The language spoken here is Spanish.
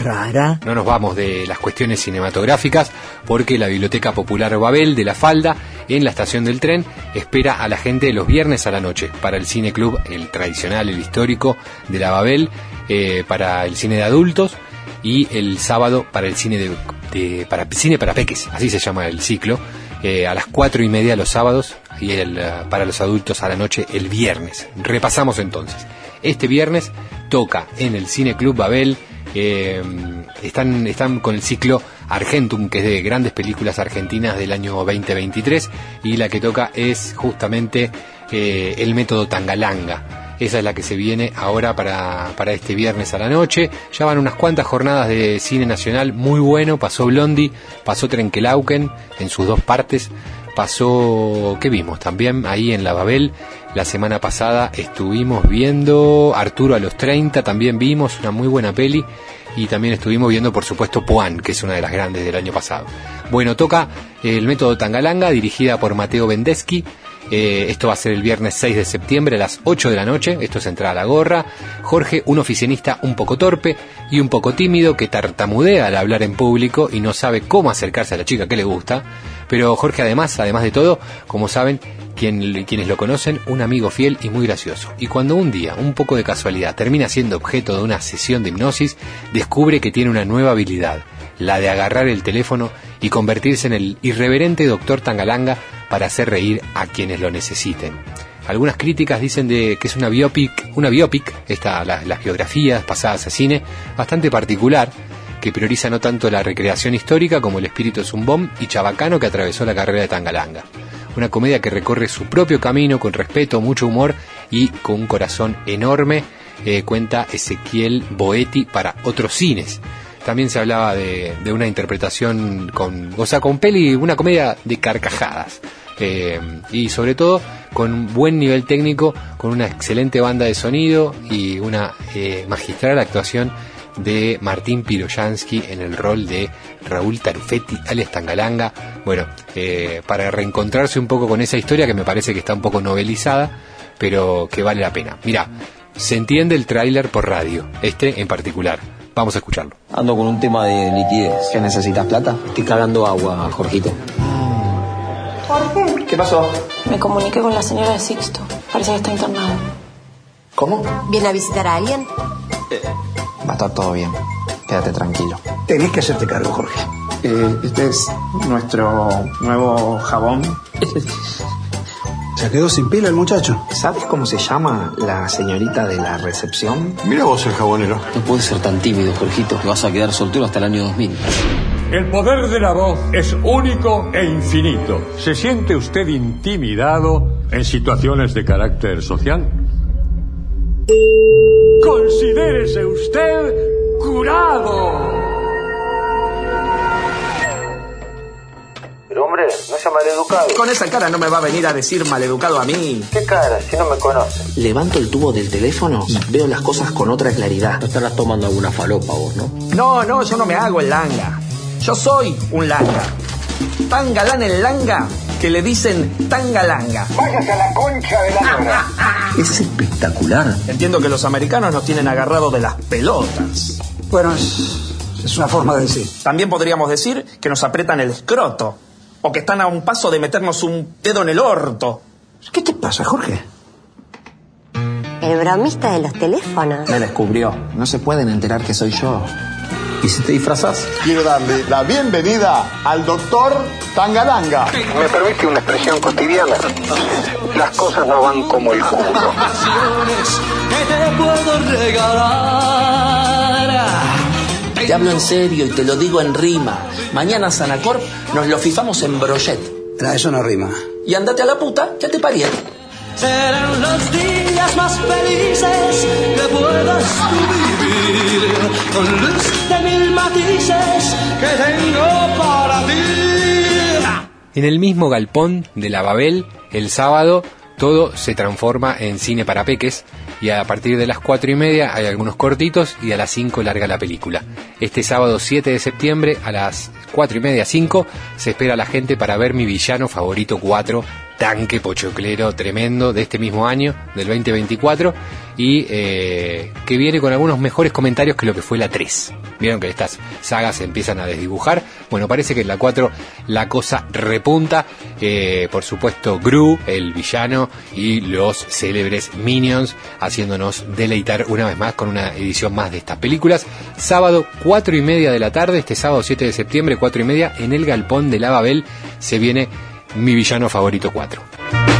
rara. No nos vamos de las cuestiones cinematográficas porque la Biblioteca Popular Babel de La Falda, en la estación del tren, espera a la gente los viernes a la noche para el Cine Club, el tradicional, el histórico de la Babel, para el cine de adultos, y el sábado para el cine cine para peques, así se llama el ciclo, a las 4:30 los sábados, y para los adultos a la noche el viernes. Repasamos entonces. Este viernes toca en el Cine Club Babel, están con el ciclo Argentum, que es de grandes películas argentinas del año 2023, y la que toca es justamente El Método Tangalanga. Esa es la que se viene ahora para este viernes a la noche. Ya van unas cuantas jornadas de cine nacional, muy bueno. Pasó Blondie, pasó Trenkelauken en sus dos partes, pasó, ¿qué vimos? También ahí en la Babel, la semana pasada estuvimos viendo Arturo a los 30, también vimos una muy buena peli, y también estuvimos viendo, por supuesto, Poán, que es una de las grandes del año pasado. Bueno, toca El Método Tangalanga, dirigida por Mateo Bendeschi. Esto va a ser el viernes 6 de septiembre a las 8 de la noche. Esto es entrada a la gorra. Jorge, un oficinista un poco torpe y un poco tímido, que tartamudea al hablar en público y no sabe cómo acercarse a la chica que le gusta. Pero Jorge, además de todo, como saben quienes lo conocen, un amigo fiel y muy gracioso. Y cuando un día, un poco de casualidad, termina siendo objeto de una sesión de hipnosis, descubre que tiene una nueva habilidad, la de agarrar el teléfono y convertirse en el irreverente doctor Tangalanga para hacer reír a quienes lo necesiten. Algunas críticas dicen que es una biopic, las biografías pasadas a cine, bastante particular, que prioriza no tanto la recreación histórica como el espíritu zumbón y chabacano que atravesó la carrera de Tangalanga. Una comedia que recorre su propio camino con respeto, mucho humor y con un corazón enorme, cuenta Ezequiel Boetti para Otros Cines. También se hablaba de una interpretación con una comedia de carcajadas, y sobre todo con un buen nivel técnico, con una excelente banda de sonido y una magistral actuación de Martín Piroyansky en el rol de Raúl Tarufetti, alias Tangalanga. Bueno, para reencontrarse un poco con esa historia que me parece que está un poco novelizada, pero que vale la pena. Mirá, se entiende el tráiler por radio, este en particular. Vamos a escucharlo. Ando con un tema de liquidez. ¿Qué necesitas, plata? Estoy cagando agua, Jorgito. Jorge. ¿Qué pasó? Me comuniqué con la señora de Sixto. Parece que está internado. ¿Cómo? ¿Viene a visitar a alguien? Va a estar todo bien. Quédate tranquilo. Tenés que hacerte cargo, Jorge. Este es nuestro nuevo jabón. Se quedó sin pila el muchacho. ¿Sabes cómo se llama la señorita de la recepción? Mira vos el jabonero. No puedes ser tan tímido, Jorgito. Te vas a quedar soltero hasta el año 2000. El poder de la voz es único e infinito. ¿Se siente usted intimidado en situaciones de carácter social? Considérese usted curado. Pero hombre, no sea maleducado. Con esa cara no me va a venir a decir maleducado a mí. ¿Qué cara? Si no me conoce. Levanto el tubo del teléfono y veo las cosas con otra claridad. No estarás tomando alguna falopa vos, ¿no? No, yo no me hago el langa. Yo soy un langa. Tan galán el langa que le dicen Tangalanga. Váyase a la concha de la lora. Es espectacular. Entiendo que los americanos nos tienen agarrado de las pelotas. Bueno, es una forma de decir. También podríamos decir que nos apretan el escroto. O que están a un paso de meternos un dedo en el orto. ¿Qué te pasa, Jorge? El bromista de los teléfonos. Me descubrió. No se pueden enterar que soy yo. ¿Y si te disfrazas? Quiero darle la bienvenida al doctor Tangalanga. ¿Me permite una expresión cotidiana? Las cosas no van como el culo. Te hablo en serio y te lo digo en rima. Mañana Sanacorp nos lo fifamos en brochet. Eso no rima. Y andate a la puta, ya te parié. Serán los días más felices que puedas tú vivir, con luz de mil matices que tengo para ti. En el mismo galpón de la Babel, el sábado, todo se transforma en cine para peques, y a partir de las 4:30 hay algunos cortitos y a las 5 larga la película. Este sábado 7 de septiembre a las 4:30, 5, se espera a la gente para ver Mi Villano Favorito 4, tanque pochoclero tremendo de este mismo año, del 2024, y que viene con algunos mejores comentarios que lo que fue la 3. Vieron que estas sagas se empiezan a desdibujar. Bueno, parece que en la 4 la cosa repunta. Por supuesto, Gru, el villano, y los célebres Minions, haciéndonos deleitar una vez más con una edición más de estas películas. Sábado, 4:30 de la tarde, este sábado 7 de septiembre, 4:30, en el Galpón de la Babel, se viene Mi Villano Favorito 4.